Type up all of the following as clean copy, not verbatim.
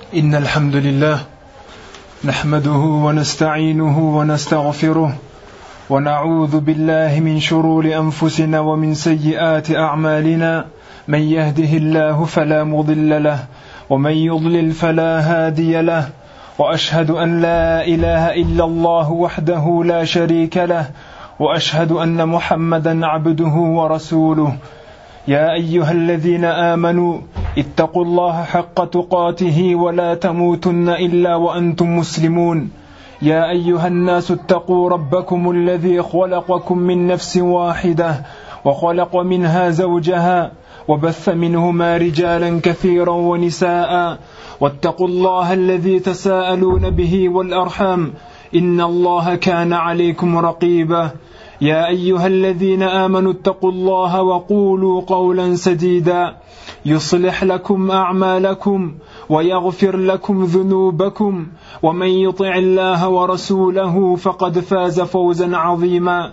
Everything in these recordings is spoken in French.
إن الحمد لله نحمده ونستعينه ونستغفره ونعوذ بالله من شرور أنفسنا ومن سيئات أعمالنا من يهده الله فلا مضل له ومن يضلل فلا هادي له وأشهد أن لا إله إلا الله وحده لا شريك له وأشهد أن محمدا عبده ورسوله يا أيها الذين آمنوا اتقوا الله حق تقاته ولا تموتن إلا وأنتم مسلمون يا أيها الناس اتقوا ربكم الذي خلقكم من نفس واحدة وخلق منها زوجها وبث منهما رجالا كثيرا ونساء واتقوا الله الذي تساءلون به والأرحام إن الله كان عليكم رقيبا يا أيها الذين آمنوا اتقوا الله وقولوا قولا سديدا يصلح لكم أعمالكم ويغفر لكم ذنوبكم ومن يطع الله ورسوله فقد فاز فوزا عظيما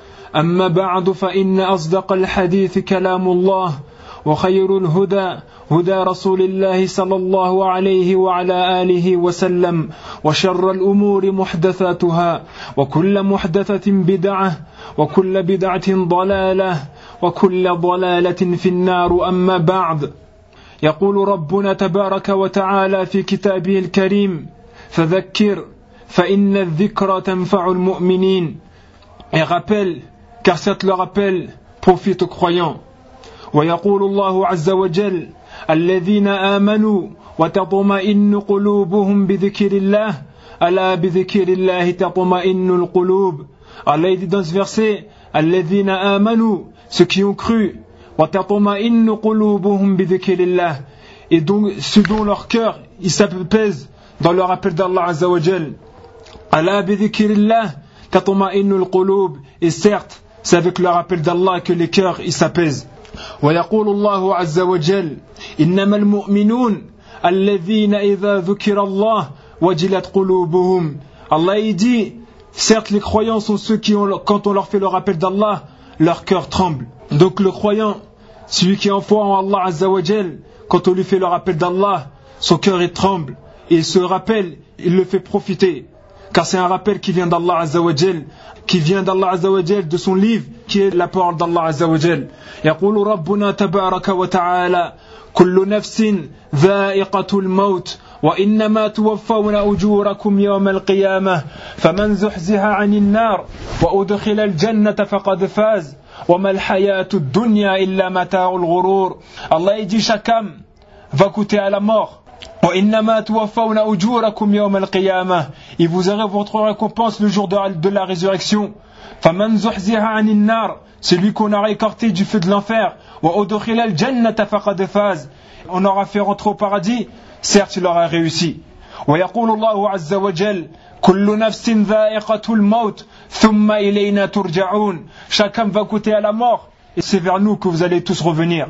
أما بعد فإن أصدق الحديث كلام الله وخير الهدى هدى رسول الله صلى الله عليه وعلى آله وسلم وشر الأمور محدثاتها وكل محدثة بدعة وكل بدعة ضلالة وكل ضلالة في النار أما بعد يقول ربنا تبارك وتعالى في كتابه الكريم فذكر فإن الذكرى تنفع المؤمنين et rappelle car certes le rappel profite aux croyants ويقول الله عز وجل الذين آمنوا وتطمئن قلوبهم بذكر الله ألا بذكر الله تطمئن القلوب. Allah dit dans ce verset الذين آمنوا, ceux qui ont cru, وتطمئن قلوبهم بذكر الله, et donc ceux dont leur cœur il s'apaise dans le rappel d'Allah Azza wa Jal. ألا بذكر الله تطمئن القلوب, et certes c'est avec le rappel d'Allah que les cœurs ils s'apaisent. ويقول الله عز وجل إنما المؤمنون الذين إذا ذكر الله وجلت قلوبهم. Allah il dit certes les croyants sont ceux qui quand on leur fait le rappel d'Allah leur cœur tremble. Donc le croyant, celui qui en foi en Allah Azza wa Jal, quand on lui fait le rappel d'Allah son cœur il tremble et ce rappel il le fait profiter car c'est un rappel qui vient d'Allah Azza wa Jal, qui vient d'Allah Azza wa Jal, de son livre qui est la parole d'Allah Azza wa Jal. يقول ربنا تبارك وتعالى كل نفس ذائقة الموت وإنما توفون أجوركم يوم القيامة فمن زحزح عن النار وأدخل الجنة فقد فاز وما الحياة الدنيا إلا متاع الغرور. Allah dit chaque âme va goûter à la mort. وإنما توفون أجوركم يوم القيامة, et vous aurez votre récompense le jour de la résurrection. فمن زحزح عن النار, celui qu'on aura écarté du feu de l'enfer, وأدخل الجنة فقد فاز, on aura fait rentrer au paradis, certes il aura réussi. ويقول الله عز وجل كل نفس ذائقة الموت ثم إلينا ترجعون, chacun va goûter à la mort et c'est vers nous que vous allez tous revenir.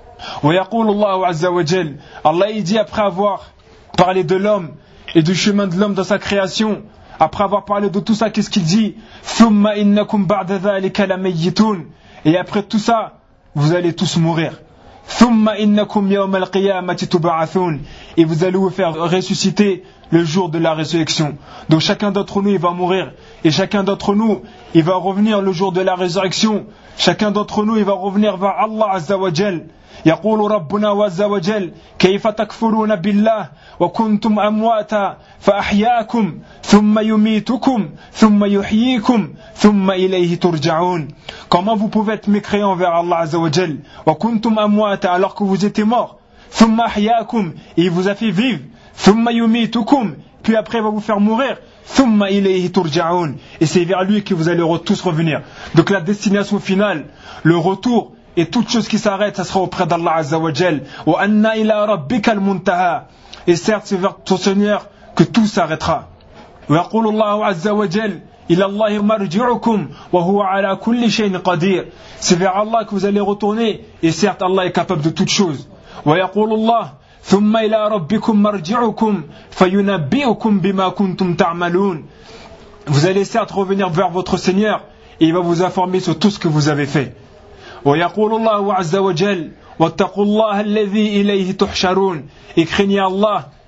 ويقول الله عز وجل, Allah il dit après avoir parlé de l'homme et du chemin de l'homme dans sa création, après avoir parlé de tout ça, qu'est-ce qu'il dit? ثم إنكم بعد ذلك لميتون, et après tout ça vous allez tous mourir. ثم إنكم يوم القيامة تبعثون, et vous allez vous faire ressusciter le jour de la résurrection. Donc chacun d'entre nous il va mourir et chacun d'entre nous il va revenir le jour de la résurrection. Chacun d'entre nous il va revenir vers Allah Azza wa Jal. يقول ربنا عز وجل كيف تكفرون بالله وكنتم أمواتا فأحياكم ثم يميتكم ثم يحييكم ثم إليه ترجعون. Comment vous pouvez être mécréants vers Allah Azza wa Jal وكنتم أمواتا, alors que vous étiez morts, ثم أحياكم, et il vous a fait vivre, ثم يميتكم, puis après il va vous faire mourir, ثم إليه ترجعون, et c'est vers lui que vous allez tous revenir. Donc la destination finale, le retour et toute chose qui s'arrête, ça sera auprès d'Allah Azza wa Jal. وَأَنَّ إِلَىٰ رَبِّكَ الْمُنْتَهَى, et certes c'est vers ton Seigneur que tout s'arrêtera. ويقول الله عز وجل إلى الله مرجعكم وهو على كل شيء قدير, c'est vers Allah que vous allez retourner et certes Allah est capable de toutes choses. ويقول الله ثم إلى ربكم مرجعكم فينبئكم بما كنتم تعملون, vous allez certes revenir vers votre Seigneur et il va vous informer sur tout ce que vous avez fait. ويقول الله عز وجل واتقوا الله الذي إليه تحشرون, et craignez Allah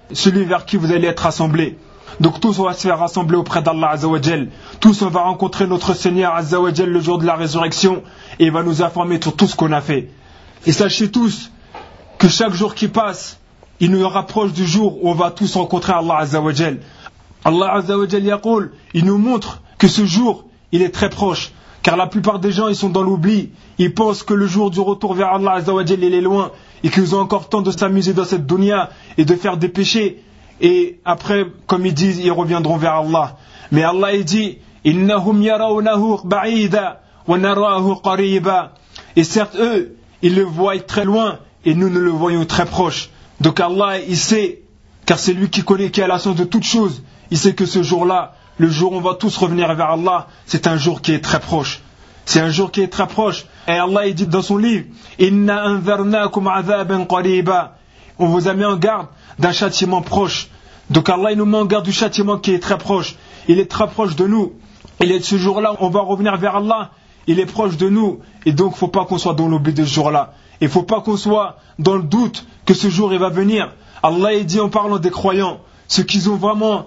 celui vers qui vous allez être rassemblés. Donc tous on va se faire rassembler auprès d'Allah Azza wa Jal. Tous on va rencontrer notre Seigneur Azza wa Jal le jour de la résurrection et il va nous informer sur tout ce qu'on a fait. Et sachez tous que chaque jour qui passe, il nous rapproche du jour où on va tous rencontrer Allah Azza wa Jal. Allah Azza wa Jal yaqul, il nous montre que ce jour, il est très proche. Car la plupart des gens, ils sont dans l'oubli. Ils pensent que le jour du retour vers Allah Azza wa Jal, il est loin. Et qu'ils ont encore temps de s'amuser dans cette dunya et de faire des péchés. Et après, comme ils disent, ils reviendront vers Allah. Mais Allah, il dit, Innahum yarawnahu ba'ida wa narahu qariba. Et certes, eux, ils le voient très loin et nous le voyons très proche. Donc Allah, il sait, car c'est lui qui connaît, qui a la science de toutes choses. Il sait que ce jour-là, le jour où on va tous revenir vers Allah, c'est un jour qui est très proche. C'est un jour qui est très proche. Et Allah, il dit dans son livre, Inna anzarnakum azaban qariba. On vous a mis en garde d'un châtiment proche. Donc Allah, il nous met en garde du châtiment qui est très proche. Il est très proche de nous. Ce jour-là, on va revenir vers Allah. Il est proche de nous. Et donc, il ne faut pas qu'on soit dans l'oubli de ce jour-là. Il ne faut pas qu'on soit dans le doute que ce jour il va venir. Allah, il dit en parlant des croyants, ceux qui ont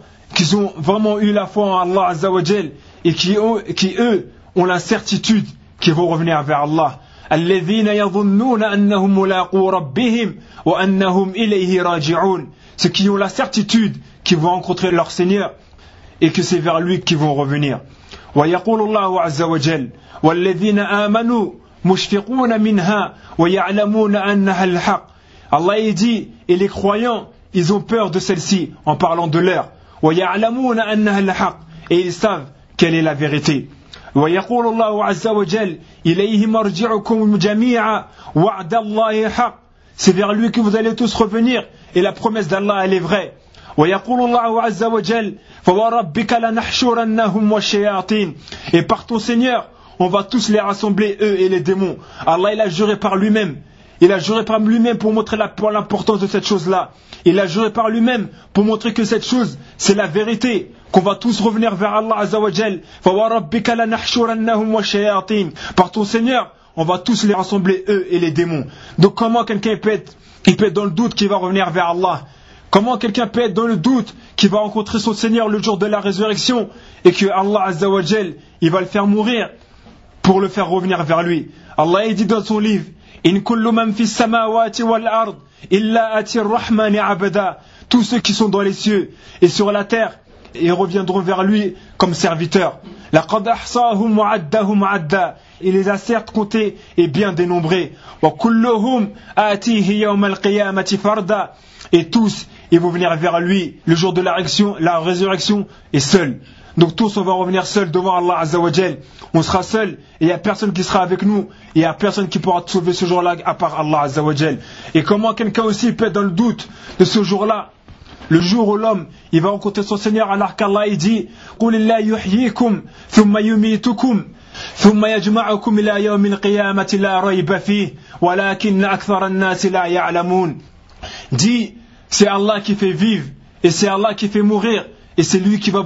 vraiment eu la foi en Allah Azza wa Jal et qui eux ont la certitude qu'ils vont revenir vers Allah. الذين يظنون أنهم ملاقو ربهم وأنهم إليه راجعون. Ceux qui ont la certitude qu'ils vont rencontrer leur Seigneur et que c'est vers lui qu'ils vont revenir. ويقول الله عز وجل والذين آمنوا مشفقون منها ويعلمون أنها الحق. Allah il dit, et les croyants, ils ont peur de celle-ci en parlant de l'heure. ويعلمون أنها الحق. Et ils savent quelle est la vérité. ويقول الله عز وجل إليه مرجعكم جميعا وعد الله حق. C'est vers lui que vous allez tous revenir et la promesse d'Allah elle est vraie. ويقول الله عز وجل فوربك لنحشرنهم والشياطين. Et par ton Seigneur, on va tous les rassembler, eux et les démons. Allah il a juré par lui-même. Il a juré par lui-même pour montrer l'importance de cette chose-là. Il a juré par lui-même pour montrer que cette chose, c'est la vérité. Qu'on va tous revenir vers Allah Azza wa Jal. فَوَرَبِّكَ لَنَحْشُرَنَّهُمْ وَالشَّيَاطِينَ. Par ton Seigneur, on va tous les rassembler, eux et les démons. Donc comment quelqu'un peut être dans le doute qu'il va revenir vers Allah? Comment quelqu'un peut être dans le doute qu'il va rencontrer son Seigneur le jour de la résurrection et que Allah Azza wa Jal, il va le faire mourir pour le faire revenir vers lui? Allah il dit dans son livre, In kullu man fis samawati wal ard illa ati ar-rahmani abada. Tous ceux qui sont dans les cieux et sur la terre, ils reviendront vers lui comme serviteurs. Laqad ahsahum wa addahum adda. Il les a certes comptés et bien dénombrés. Wa kulluhum atihi yawm al-qiyamati farda. Et tous, ils vont venir vers lui le jour de la résurrection et seuls. Donc tous on va revenir seuls devant Allah Azza wa Jal. On sera seuls et il n'y a personne qui sera avec nous. Et il n'y a personne qui pourra te sauver ce jour-là à part Allah Azza wa Jal. Et comment quelqu'un aussi peut être dans le doute de ce jour-là? Le jour où l'homme il va rencontrer son Seigneur alors qu'Allah il dit قُلِ اللَّهُ يُحْيِيكُمْ ثُمَّ يُمِيتُكُمْ ثُمَّ يَجْمَعُكُمْ إِلَى يَوْمِ الْقِيَامَةِ لَا رَيْبَ فِيهِ وَلَكِنَّ أَكْثَرَ النَّاسِ لَا يَعْلَمُونَ. Dit, c'est Allah qui fait vivre et c'est Allah qui fait mourir. Et c'est lui qui va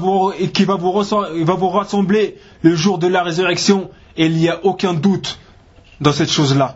vous rassembler le jour de la résurrection. Et il n'y a aucun doute dans cette chose-là.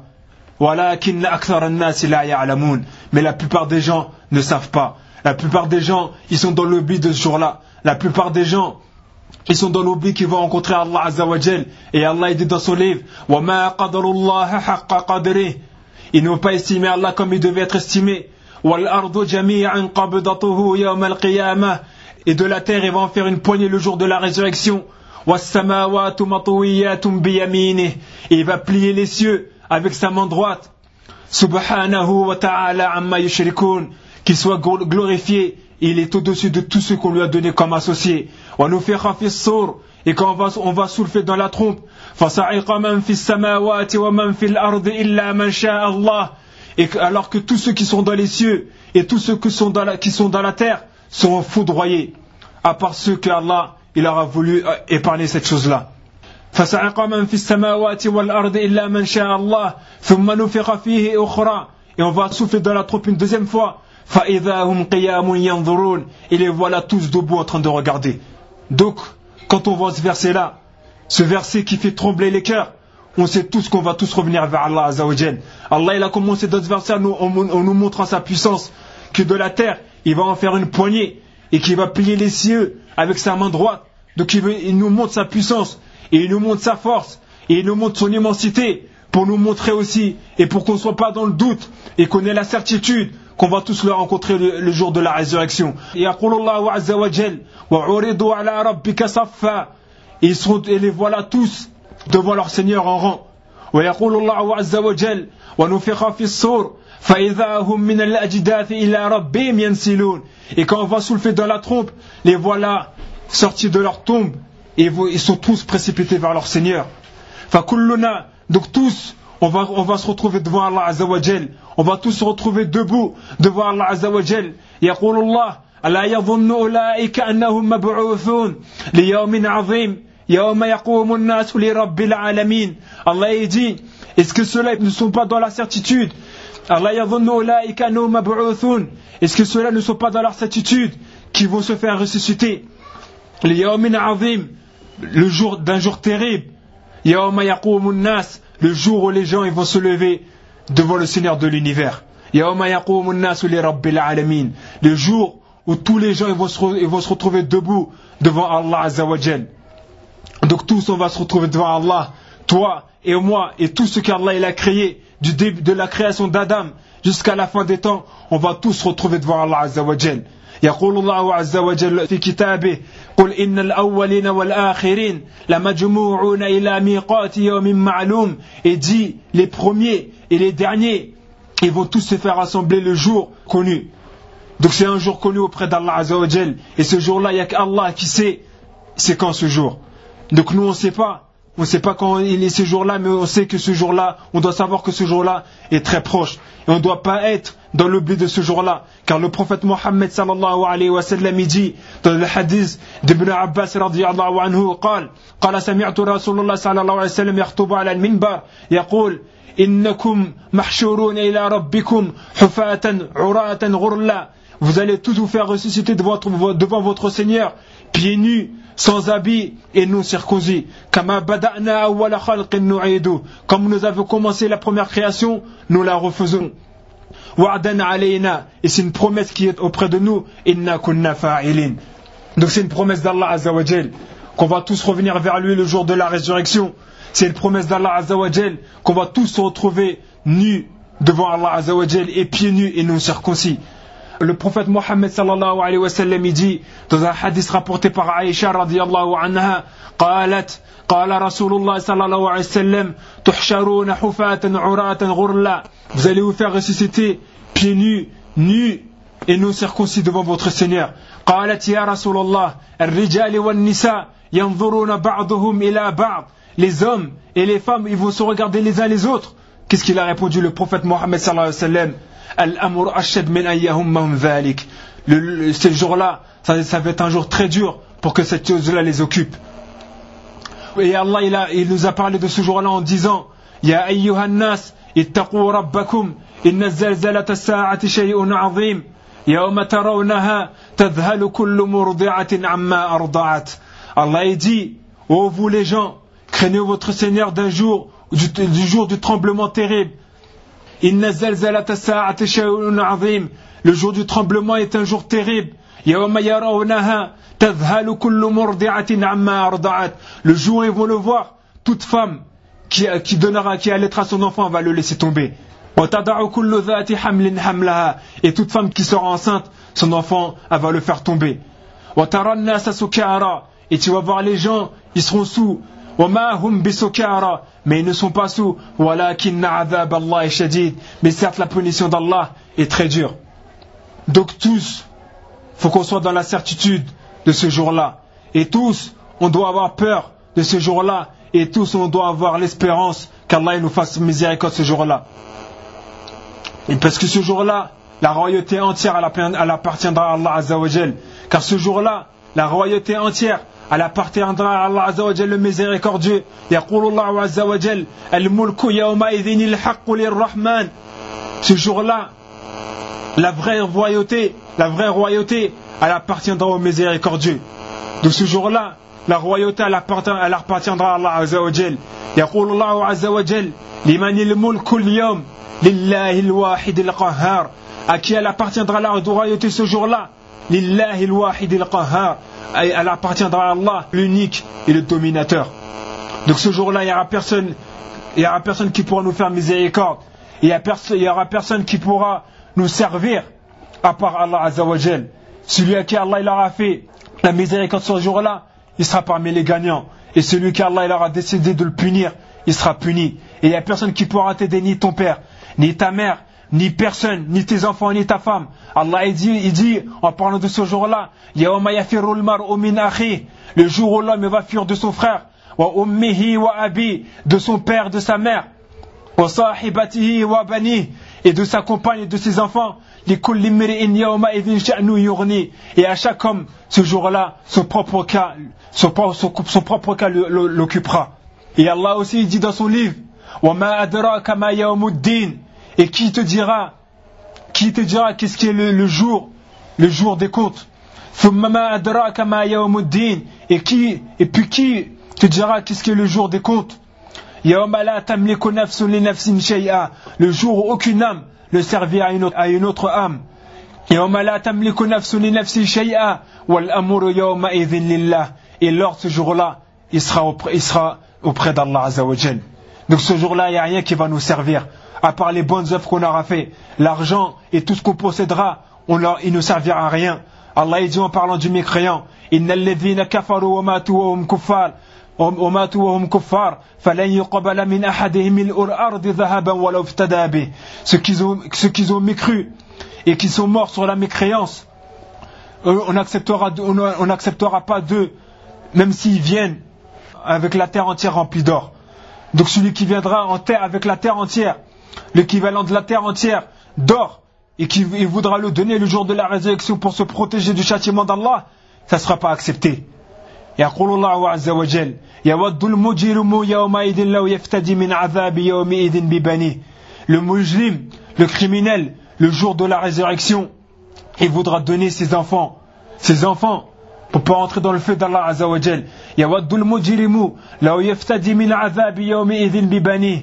Mais la plupart des gens ne savent pas. La plupart des gens, ils sont dans l'oubli de ce jour-là. La plupart des gens, ils sont dans l'oubli qu'ils vont rencontrer Allah Azza wa Jal. Et Allah il dit dans son livre, وَمَا قَدَرُ اللَّهَ حَقَّ قَدْرِهِ. Ils n'ont pas estimé Allah comme il devait être estimé. وَالْأَرْضُ جَمِيعًا قَبْضَتُهُ يَوْمَ الْقِيَامَةِ. Et de la terre, il va en faire une poignée le jour de la résurrection. وَالسَّمَاوَاتُ مَطْوِيَّاتٌ بِيَمِينِهِ. Et il va plier les cieux avec sa main droite. Subhanahu wa ta'ala amma yushrikun. Qu'il soit glorifié. Il est au-dessus de tout ce qu'on lui a donné comme associé. وَنُفِخَ فِي الصُّورِ. Et quand on va souffler dans la trompe. فَصَعِقَ مَنْ فِي السَّمَاوَاتِ وَمَنْ فِي الْأَرْضِ إِلَّا مَنْ شَاءَ اللَّهِ. Et alors que tous ceux qui sont dans les cieux et tous ceux qui sont dans la terre sont foudroyés, à part ceux que Allah il aura voulu épargner cette chose-là. فَسَعِقَ مَنْ فِي السَّمَاوَاتِ وَالْأَرْضِ إِلَّا مَنْ شَاءَ اللَّهِ ثُمَّ نُفِخَ فِيهِ أُخْرَى. Et on va souffler dans la trompe une deuxième fois. فَإِذَا هُمْ قِيَامٌ يَنْظُرُونَ. Et les voilà tous debout en train de regarder. Donc, quand on voit ce verset-là, ce verset qui fait trembler les cœurs, on sait tous qu'on va tous revenir vers Allah Azza wa Jal. Allah il a commencé dans ce verset en nous montrant sa puissance, que de la terre il va en faire une poignée et qu'il va plier les cieux avec sa main droite. Donc il nous montre sa puissance et il nous montre sa force et il nous montre son immensité pour nous montrer aussi et pour qu'on ne soit pas dans le doute et qu'on ait la certitude qu'on va tous le rencontrer le jour de la résurrection. Et les voilà tous devant leur Seigneur en rang. Et quand on va soulever dans la trompe, les voilà sortis de leur tombe et ils sont tous précipités vers leur Seigneur. Donc tous, on va se retrouver devant Allah Azza wa Jal. On va tous se retrouver debout devant Allah Azza wa Jal. يقول الله ألا يظن أولئك أنهم مبعوثون ليوم عظيم يوم يقوم الناس لرب العالمين. Allah dit, est-ce que ceux-là ne sont pas dans la certitude? ألا يظن أولئك أنهم مبعوثون. Est-ce que ceux-là ne sont pas dans la certitude qu'ils vont se faire ressusciter? ليوم عظيم, le jour d'un jour terrible. يوم يقوم الناس, le jour où les gens ils vont se lever devant le Seigneur de l'univers. يوم يقوم الناس لرب العالمين, le jour où tous les gens ils vont se retrouver debout devant Allah Azza wa Jal. Donc tous on va se retrouver devant Allah, toi et moi et tout ce qu'Allah il a créé du début de la création d'Adam jusqu'à la fin des temps, on va tous se retrouver devant Allah Azza wa Jal. يقول الله عز وجل في كتابه قل إن الأولين والآخرين لمجموعون إلى ميقات يوم معلوم. Et dit, les premiers et les derniers ils vont tous se faire rassembler le jour connu. Donc c'est un jour connu auprès d'Allah Azza wa Jal. Et ce jour-là, il n'y a qu'Allah qui sait c'est quand ce jour. Donc nous on ne sait pas quand il est ce jour-là, mais on sait que ce jour-là, on doit savoir que ce jour-là est très proche. Et on ne doit pas être dans l'oubli de ce jour-là. Car le prophète Mohammed sallallahu alayhi wa sallam il dit dans le hadith d'Ibn Abbas radiyallahu anhu قال سمعت رسول الله صلى الله عليه وسلم يخطب على المنبر يقول إنكم محشورون إلى ربكم حفاة عراة غرلا. Vous allez tous vous faire ressusciter devant votre Seigneur, pieds nus, sans habits et non circoncis. كما بدأنا أول خلق نعيده. Comme nous avons commencé la première création, nous la refaisons. وعدا علينا. Et c'est une promesse qui est auprès de nous. إنا كنا فاعلين. Donc c'est une promesse d'Allah Azza wa Jal qu'on va tous revenir vers lui le jour de la résurrection. C'est une promesse d'Allah Azza wa Jal qu'on va tous se retrouver nus devant Allah Azza wa Jal et pieds nus et non circoncis. Le prophète Mohammed sallallahu alayhi wa sallam il dit dans un hadith rapporté par Aïcha radiyallahu anha قالت قال رسول الله صلى الله عليه وسلم تحشرون حفاة عراة غرلا. Vous allez vous faire ressusciter pieds nus, nus et non circoncis devant votre Seigneur. قالت يا رسول الله الرجال والنساء ينظرون بعضهم إلى بعض. Les hommes et les femmes ils vont se regarder les uns les autres. Qu'est-ce qu'il a répondu le prophète Mohammed sallallahu alayhi wa sallam? Al-amr ashad min ayyahum dhalik. Ce jour-là, ça va être un jour très dur pour que cette chose-là les occupe. Et Allah il nous a parlé de ce jour-là en disant Ya ayyuhan nas ittaqu rabbakum inna zalzalata as-sa'ati shay'un 'azim yawma tarawnaha tadhhalu kullu murdi'atin 'amma arda'at. Allah il dit ô vous les gens, craignez votre Seigneur du jour du tremblement terrible. Inna zalzalata as-sa'ati shay'un 'azim. Le jour du tremblement est un jour terrible. Yawma yarawnaha tadhhalu kullu murdi'atin 'amma arda'at. Le jour où ils vont le voir, toute femme qui allaitera son enfant va le laisser tomber. Wa tad'u kullu dhati hamlin hamlaha. Et toute femme qui sera enceinte, son enfant elle va le faire tomber. Wa tara an-nasa sukara. Et tu vas voir les gens, ils seront sous. Wa ma hum bisukara. Mais ils ne sont pas sous. Walakinna 'adhab Allah shadid. Mais certes la punition d'Allah est très dure. Donc tous, faut qu'on soit dans la certitude de ce jour-là. Et tous, on doit avoir peur de ce jour-là. Et tous, on doit avoir l'espérance qu'Allah nous fasse miséricorde ce jour-là. Et parce que ce jour-là, la royauté entière, elle appartiendra à Allah Azza wa Jal. Car ce jour-là, la royauté entière, elle appartiendra à Allah Azza wa Jal, le miséricordieux. يقول الله عز وجل الملك يومئذ الحق للرحمن. Ce jour-là, la vraie royauté, elle appartiendra au miséricordieux. De ce jour-là, la royauté, elle appartiendra à Allah Azza wa Jal. يقول الله عز وجل لمن الملك اليوم لله الواحد القهار. À qui elle appartiendra la royauté ce jour-là? Lillahi al-wahid al-qahhar. Elle appartiendra à Allah, l'unique et le dominateur. Donc ce jour-là, il n'y aura personne qui pourra nous faire miséricorde. Il n'y aura personne qui pourra nous servir à part Allah Azza wa Jal. Celui à qui Allah il aura fait la miséricorde ce jour-là, il sera parmi les gagnants. Et celui qui Allah il aura décidé de le punir, il sera puni. Et il n'y a personne qui pourra t'aider, ni ton père, ni ta mère, ni personne, ni tes enfants, ni ta femme. Allah il dit en parlant de ce jour-là, Yawma yafirul mar'u min akhi, le jour où l'homme va fuir de son frère, wa ummihi wa abi, de son père, de sa mère, wa sahibatihi wa bani, et de sa compagne et de ses enfants. Et à chaque homme, ce jour-là, son propre cas l'occupera. Et Allah aussi dit dans son livre, et qui te dira qu'est-ce qui est le jour des comptes. Et puis qui te dira qu'est-ce qui est le jour des comptes. Le jour où aucune âme ne servira à une autre âme. Et lors de ce jour-là, il sera auprès d'Allah Azza wa Jal. Donc ce jour-là, il n'y a rien qui va nous servir, à part les bonnes œuvres qu'on aura fait. L'argent et tout ce qu'on possédera, il ne servira à rien. Allah dit en parlant du mécréant, Innal ladhina kafaru wa matu wa hum kuffar. Ceux qui ont mécru et qui sont morts sur la mécréance, on n'acceptera pas d'eux, même s'ils viennent avec la terre entière remplie d'or. Donc celui qui viendra en terre avec la terre entière, l'équivalent de la terre entière d'or, et qui voudra le donner le jour de la résurrection pour se protéger du châtiment d'Allah, ça ne sera pas accepté. يقول الله عز وجل يود المجرم يومئذ لو يفتدي من عذاب يومئذ ببنيه. Le musulman, le criminel, le jour de la résurrection, il voudra donner ses enfants pour pas entrer dans le feu d'Allah Azza wa Jal. يود المجرم لو يفتدي من عذاب يومئذ ببنيه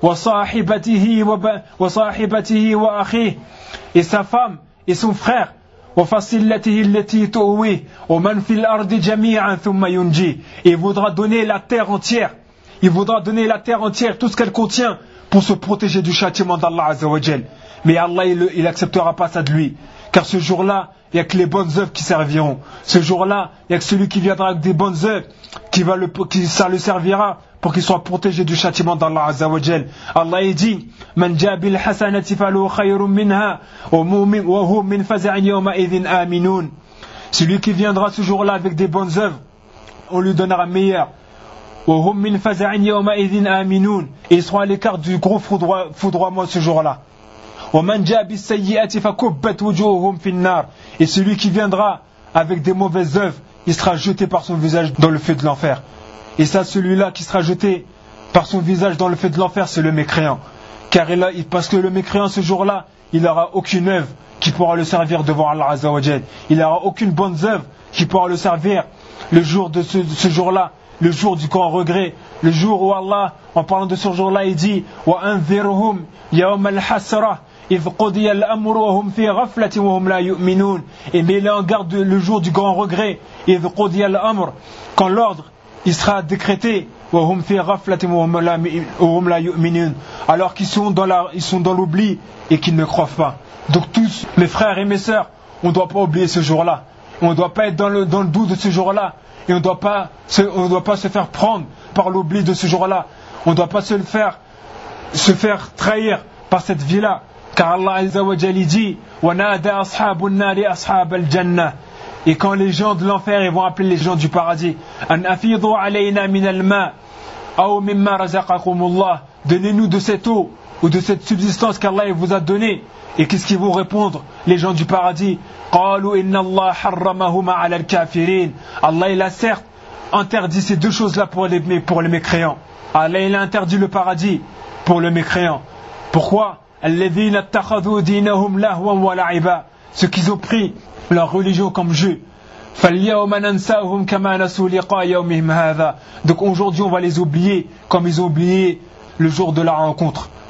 وصاحبته وأخيه, et sa femme et son frère, وفصيلته التي تؤويه ومن في الأرض جميعا ثم ينجيه. Il voudra donner la terre entière, tout ce qu'elle contient, pour se protéger du châtiment d'Allah Azza wa Jal. Mais Allah il acceptera pas ça de lui, car ce jour-là il n'y a que les bonnes œuvres qui serviront. Ce jour-là il n'y a que celui qui viendra avec des bonnes œuvres ça le servira pour qu'il soit protégé du châtiment d'Allah Azza wa Jal. Allah il dit Man jaa bil hasanati falahu khayrun minha wa hum min faz'in yawma idhin aminun. Celui qui viendra ce jour-là avec des bonnes œuvres, on lui donnera meilleur. Wa hum min faz'in yawma idhin aminun. Et ils seront à l'écart du gros foudroiement ce jour-là. Wa man jaa bis sayyi'ati fakubbat wujuhum fin nar. Et celui qui viendra avec des mauvaises œuvres, il sera jeté par son visage dans le feu de l'enfer. Et ça, celui-là qui sera jeté par son visage dans le feu de l'enfer, c'est le mécréant. Parce que le mécréant, ce jour-là, il n'aura aucune œuvre qui pourra le servir devant Allah Azza wa Jal. Il n'aura aucune bonne œuvre qui pourra le servir le jour de ce jour-là, le jour du grand regret, le jour où Allah, en parlant de ce jour-là, il dit wa anzirhum yawm al-hasra idh qudiya al-amru wa hum fi ghaflatin wa hum la yu'minun. Et mets-les en garde le jour du grand regret, idh qudiya al-amr, quand l'ordre il sera décrété, alors qu'ils sont dans l'oubli et qu'ils ne croient pas. Donc tous, mes frères et mes sœurs, on ne doit pas oublier ce jour-là. On ne doit pas être dans le doute de ce jour-là. Et on ne doit pas se faire prendre par l'oubli de ce jour-là. On ne doit pas se faire trahir par cette vie-là. Car Allah Azza wa Jalla dit وَنَادَى أَصْحَابُ النَّارِ أَصْحَابَ الْجَنَّةِ. Et quand les gens de l'enfer, ils vont appeler les gens du paradis, donnez-nous de cette eau ou de cette subsistance qu'Allah vous a donnée. Et qu'est-ce qu'ils vont répondre, les gens du paradis? Allah il a certes interdit ces deux choses-là pour les mécréants. Allah il a interdit le paradis pour le mécréant. Pourquoi? Ceux qui ont pris leur religion comme jeu. Donc aujourd'hui on va les oublier comme ils ont oublié le jour de la rencontre.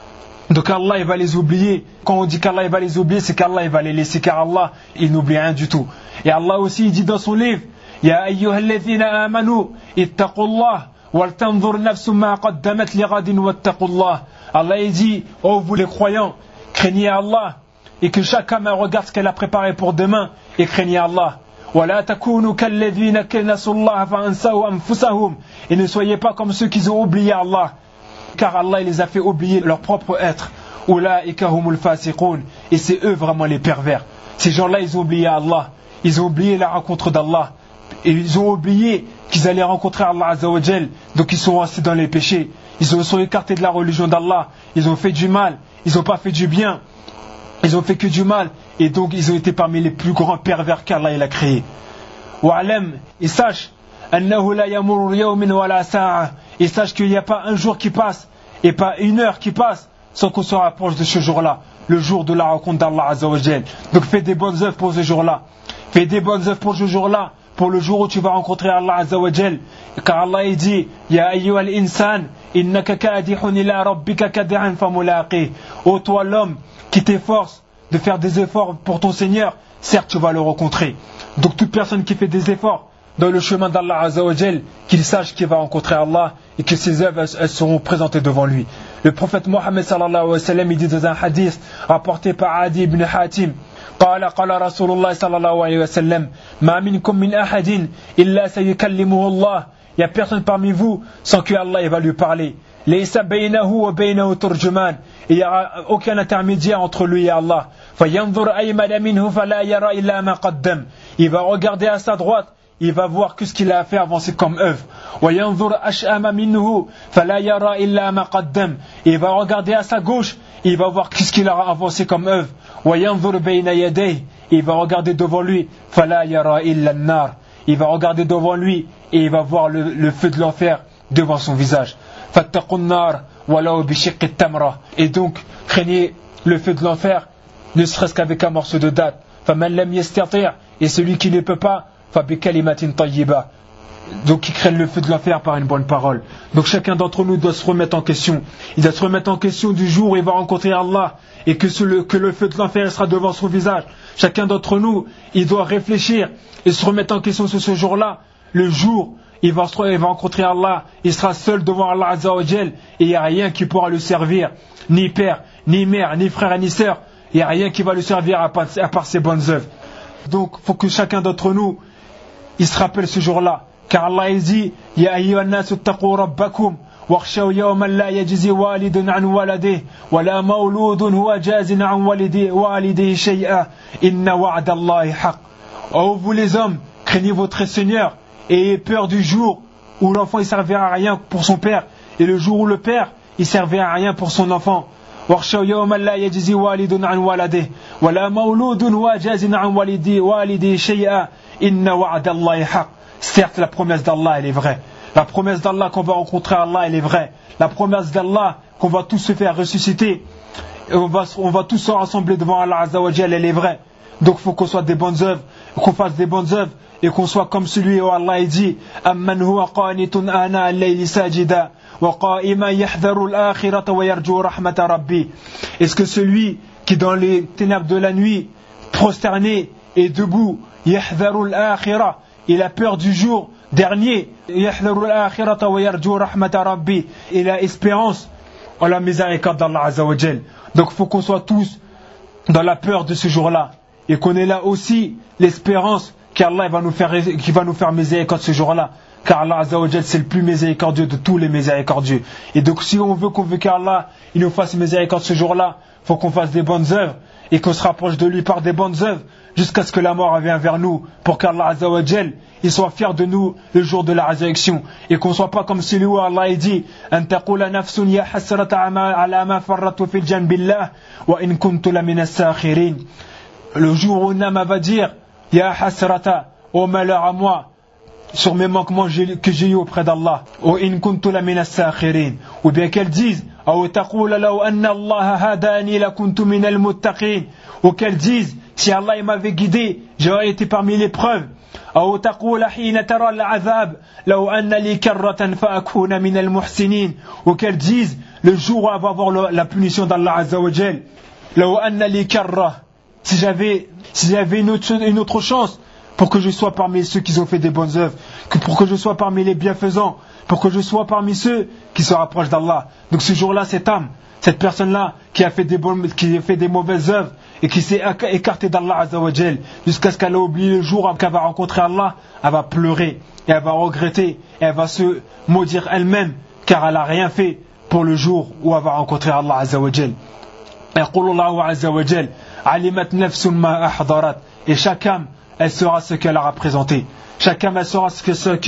Donc Allah il va les oublier. Quand on dit qu'Allah il va les oublier, c'est qu'Allah il va les laisser, car Allah il n'oublie rien du tout. Et Allah aussi il dit dans son livre, Ya ayyuhalladhina amanu ittaqullah wal tanzur nafsum ma qaddamat lighadin wattaqullah. Allah il dit, oh vous les croyants, craignez Allah et que chaque âme regarde ce qu'elle a préparé pour demain et craignez Allah. ولا تكونوا كالذين نسوا الله فأنسوا أنفسهم. Et ne soyez pas comme ceux qui ont oublié Allah, car Allah il les a fait oublier leur propre être. Ulaika humul fasiqun. Et c'est eux vraiment les pervers. Ces gens-là ils ont oublié Allah, ils ont oublié la rencontre d'Allah, et ils ont oublié qu'ils allaient rencontrer Allah Azza wa Jal. Donc ils sont restés dans les péchés, ils se sont écartés de la religion d'Allah, ils ont fait du mal, ils n'ont pas fait du bien, ils ont fait que du mal, et donc ils ont été parmi les plus grands pervers qu'Allah il a créés. Wa'alam, et sache annahu la yamurru yawmin wa la sa'a, et sache qu'il n'y a pas un jour qui passe et pas une heure qui passe sans qu'on se rapproche de ce jour-là, le jour de la rencontre d'Allah Azza wa Jal. Donc fais des bonnes œuvres pour ce jour-là, fais des bonnes œuvres pour ce jour-là, pour le jour où tu vas rencontrer Allah Azza wa Jal, car Allah il dit Ya ayyuhal insan innaka kadihun ila rabbika kadihan famulaqih. Ô toi l'homme qui t'efforce de faire des efforts pour ton Seigneur, certes tu vas le rencontrer. Donc toute personne qui fait des efforts dans le chemin d'Allah Azza wa Jal, qu'il sache qu'il va rencontrer Allah et que ses œuvres elles seront présentées devant lui. Le prophète Mohammed sallallahu alayhi wa sallam il dit dans un hadith rapporté par Adi ibn Hatim, قال رسول الله صلى الله عليه وسلم ما منكم من أحد إلا سيكلمه الله. Il n'y a personne parmi vous sans que Allah va lui parler. ليس بينه وبينه ترجمان. Il n'y aura aucun intermédiaire entre lui et Allah. فينظر أيمن منه فلا يرى إلا ما قدم. Il va regarder à sa droite, il va voir que ce qu'il a fait avancer comme œuvre. وينظر أشأم منه فلا يرى إلا ما قدم. Il va regarder à sa gauche, il va voir ce qu'il a avancé comme œuvre. وينظر بين يديه. Il va regarder devant lui, فلا يرى إلا النار. Il va regarder devant lui et il va voir le feu de l'enfer devant son visage. فاتقوا النار ولو بشق التمرة. Et donc craignez le feu de l'enfer, ne serait-ce qu'avec un morceau de date. فمن لم يستطيع. Et celui qui ne peut pas, فبكلمة طيبة. Donc il craigne le feu de l'enfer par une bonne parole. Donc chacun d'entre nous doit se remettre en question. Il doit se remettre en question du jour où il va rencontrer Allah et que le feu de l'enfer sera devant son visage. Chacun d'entre nous, il doit réfléchir et se remettre en question sur ce jour-là. Le jour il va rencontrer Allah, il sera seul devant Allah Azza wa Jal, et il n'y a rien qui pourra le servir, ni père, ni mère, ni frère, ni sœur. Il n'y a rien qui va le servir à part ses bonnes œuvres. Donc il faut que chacun d'entre nous il se rappelle ce jour-là, car Allah il dit Ya ayyuhan nasu ittaqu rabbakum wakhshaw yawman la yajzi walidun an waladihi wa la mawludun huwa jazin an walidihi shay'a inna wa'da Allahi haqq. Oh vous les hommes, craignez votre Seigneur et ayez peur du jour où l'enfant il servira à rien pour son père et le jour où le père il servira à rien pour son enfant. واخشوا يوما لا يجزي والد عن ولده ولا مولود هو جاز عن والده شيئا إن وعد الله حق. Certes la promesse d'Allah elle est vraie, la promesse d'Allah qu'on va rencontrer Allah elle est vraie, la promesse d'Allah qu'on va tous se faire ressusciter et on va tous se rassembler devant Allah Azza wa Jal elle est vraie. Donc il faut qu'on soit des bonnes œuvres, qu'on fasse des bonnes œuvres et qu'on soit comme celui où Allah il dit amman huwa qanitun ana al-layli sajida wa qa'iman yahdharu al-akhirata wa yarju rahmata rabbi. Est-ce que celui qui dans les ténèbres de la nuit prosterné et debout yahdharu al-akhirah, il a peur du jour dernier, yahdharu al-akhirata wa yarju rahmata rabbi, il a espérance en la miséricorde d'Allah Azza wa Jal. Donc il faut qu'on soit tous dans la peur de ce jour-là et qu'on ait là aussi l'espérance qu'Allah va nous faire miséricorde ce jour-là, car Allah Azza wa Jal c'est le plus miséricordieux de tous les miséricordieux. Et donc si on veut qu'Allah il nous fasse miséricorde ce jour-là, il faut qu'on fasse des bonnes œuvres et qu'on se rapproche de lui par des bonnes œuvres jusqu'à ce que la mort revienne vers nous, pour qu'Allah Azza wa Jal il soit fier de nous le jour de la résurrection et qu'on ne soit pas comme celui où Allah il dit an taqula nafsun ya hasrata ala ma farratu fil janbillah wa in kuntu la min as-sakhirin. Le jour où une âme va dire ya hasrata, oh malheur à moi sur mes manquements que j'ai eu auprès d'Allah, wa in kuntu la min as-sakhirin, ou bien qu'elle dise aw taqula law anna Allah hadani la kuntu min al-muttaqin, ou qu'elle dise si Allah m'avait guidé j'aurais été parmi les preuves. أو تقول حين ترى العذاب لو أن لي كرة فأكون من المحسنين, ou qu'elles disent le jour où on va voir la punition d'Allah Azza wa Jal. Law anna li karra, si j'avais une autre chance pour que je sois parmi ceux qui ont fait des bonnes œuvres, pour que je sois parmi les bienfaisants, pour que je sois parmi ceux qui se rapprochent d'Allah. Donc ce jour-là, cette âme, cette personne-là qui a fait des mauvaises œuvres et qui s'est écartée d'Allah Azza wa Jal jusqu'à ce qu'elle ait oublié le jour qu'elle va rencontrer Allah, elle va pleurer et elle va regretter et elle va se maudire elle-même car elle n'a rien fait pour le jour où elle va rencontrer Allah Azza wa Jal. يقول الله عز وجل علمت نفس ما أحضرت, et chaque âme elle saura ce qu'elle a présenté. Chaque âme elle saura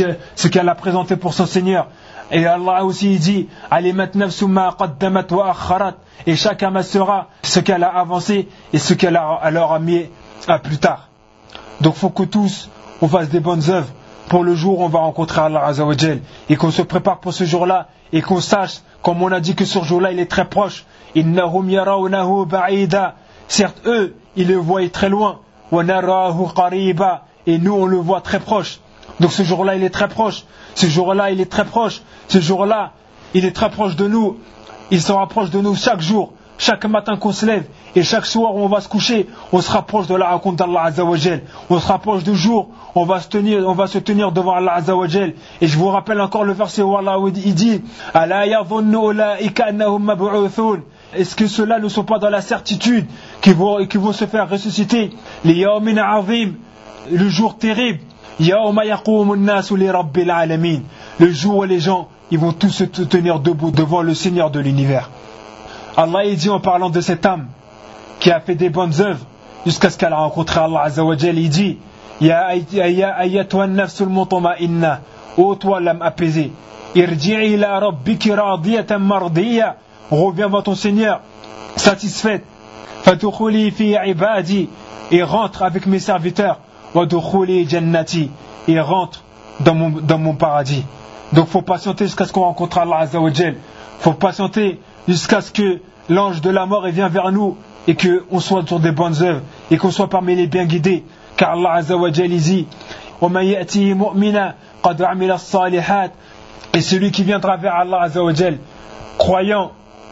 ce qu'elle a présenté pour son Seigneur. Et Allah aussi il dit علمت نفس ما قدمت وأخرت, et chaque âme elle saura ce qu'elle a avancé et ce qu'elle aura mis à plus tard. Donc il faut que tous on fasse des bonnes œuvres pour le jour où on va rencontrer Allah Azza wa Jal, et qu'on se prépare pour ce jour-là et qu'on sache, comme on a dit, que ce jour-là il est très proche. Innahum yarawnahu ba'ida, certes eux ils le voient très loin, wa narahu qariba, et nous on le voit très proche. Donc ce jour-là il est très proche, ce jour-là il est très proche, ce jour-là il est très proche de nous, il se rapproche de nous chaque jour, chaque matin qu'on se lève et chaque soir où on va se coucher, on se rapproche de la rencontre d'Allah Azza wa Jal. On se rapproche du jour, on va se tenir devant Allah Azza wa Jal. Et je vous rappelle encore le verset où Allah il dit Ala yadhunnu ulaika annahum mab'uthun. Est-ce que ceux-là ne sont pas dans la certitude qu'ils vont se faire ressusciter li yawmin 'azim, le jour terrible, yawma yaqumu an-nasu li rabbil alamin, le jour où les gens ils vont tous se tenir debout devant le Seigneur de l'univers. Allah il dit en parlant de cette âme qui a fait des bonnes œuvres jusqu'à ce qu'elle a rencontré Allah Azza wa Jal, il dit Ya ayyatuha an-nafsul mutma'inna, ô toi l'âme apaisée, irji'i ila rabbiki radiyatan mardiyya, reviens vers ton Seigneur satisfaite, fadkhuli fi ibadi, et rentre avec mes serviteurs, wadkhuli jannati, et rentre dans mon paradis. Donc faut patienter jusqu'à ce qu'on rencontre Allah Azza wa Jal, faut patienter jusqu'à ce que l'ange de la mort vienne vers nous et qu'on soit sur des bonnes œuvres et qu'on soit parmi les bien guidés, car Allah Azza wa Jal dit وَمَنْ يَأْتِهِ مُؤْمِنًا قَدْ عَمِلَ الصَّالِحَاتِ, et celui qui viendra vers Allah Azza wa Jal croyant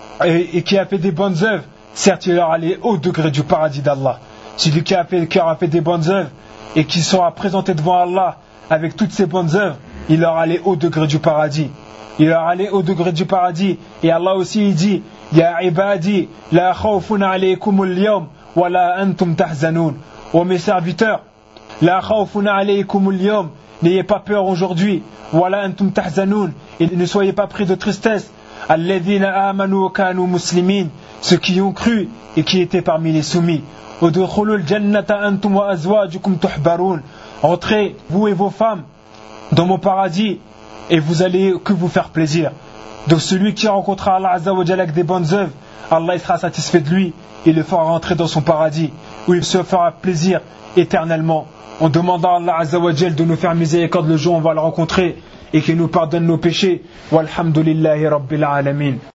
et qui a fait des bonnes œuvres, certes il aura les hauts degrés du paradis d'Allah. Celui qui aura fait des bonnes œuvres et qui sera présenté devant Allah avec toutes ses bonnes œuvres, il aura les hauts degrés du paradis. Il aura les hauts degrés du paradis. Et Allah aussi il dit Ya ibadi la khawfun alaykum al-yawm wa la antum tahzanun. Ô mes serviteurs, la khawfun alaykum al-yawm, n'ayez pas peur aujourd'hui, wa la antum tahzanun, et ne soyez pas pris de tristesse. Alladhina amanu wa kanu muslimin, ceux qui ont cru et qui étaient parmi les soumis. Udkhulul jannata antum wa azwajukum tuhbarun, entrez vous et vos femmes dans mon paradis et vous allez que vous faire plaisir. Donc celui qui rencontrera Allah Azza wa Jalla avec des bonnes œuvres, Allah il sera satisfait de lui et le fera rentrer dans son paradis où il se fera plaisir éternellement. En demandant à Allah Azza wa Jalla de nous faire miséricorde le jour où on va le rencontrer et qu'il nous pardonne nos péchés. Walhamdulillahi Rabbil Alamin.